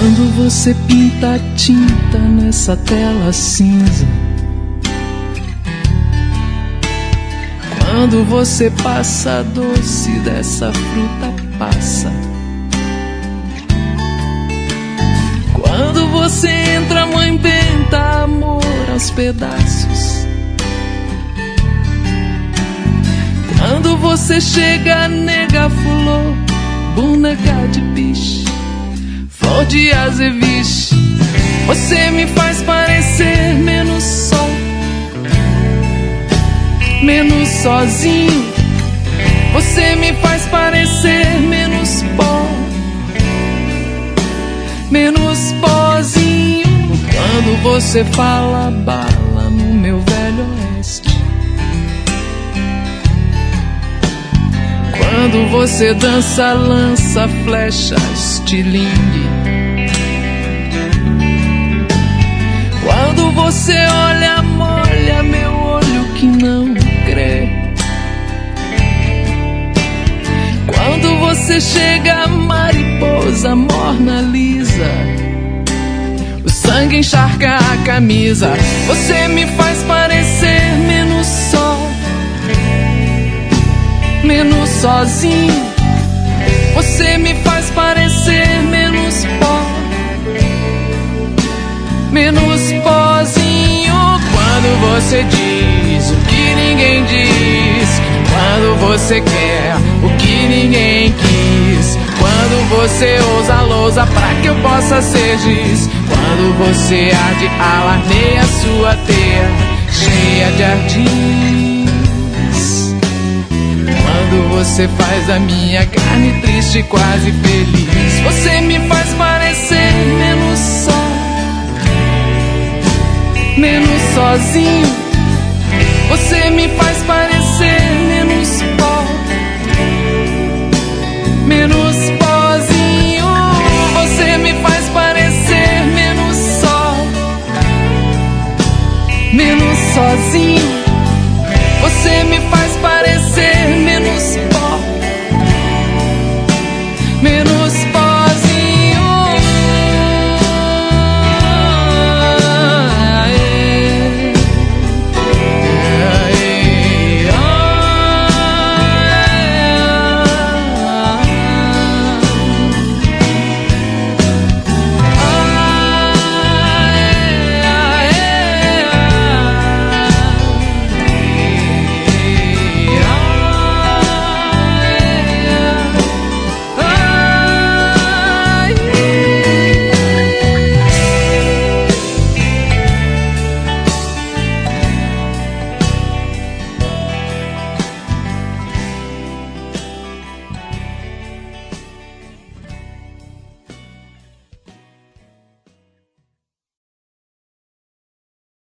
Quando você pinta tinta nessa tela cinza, quando você passa doce dessa fruta passa, quando você entra, mãe benta, amor aos pedaços. Quando você chega, nega fulô, boneca de bicho, flor de azeviche. Você me faz parecer menos só, menos sozinho. Você me faz parecer menos pó, menos pozinho. Quando você fala bala no meu velho oeste, quando você dança, lança, flecha, estilingue. Quando você olha, molha meu olho que não crê. Quando você chega, mariposa morna lisa, o sangue encharca a camisa. Você me faz parecer menos só, menos sozinho. Você me faz parecer menos pó, menos pozinho. Quando você diz o que ninguém diz, quando você quer o que ninguém quis, quando você ousa lousa pra que eu possa ser giz, quando você arde, alarmeia a sua teia cheia de ardis. Quando você faz a minha carne triste e quase feliz, você me faz parecer menos só, menos sozinho.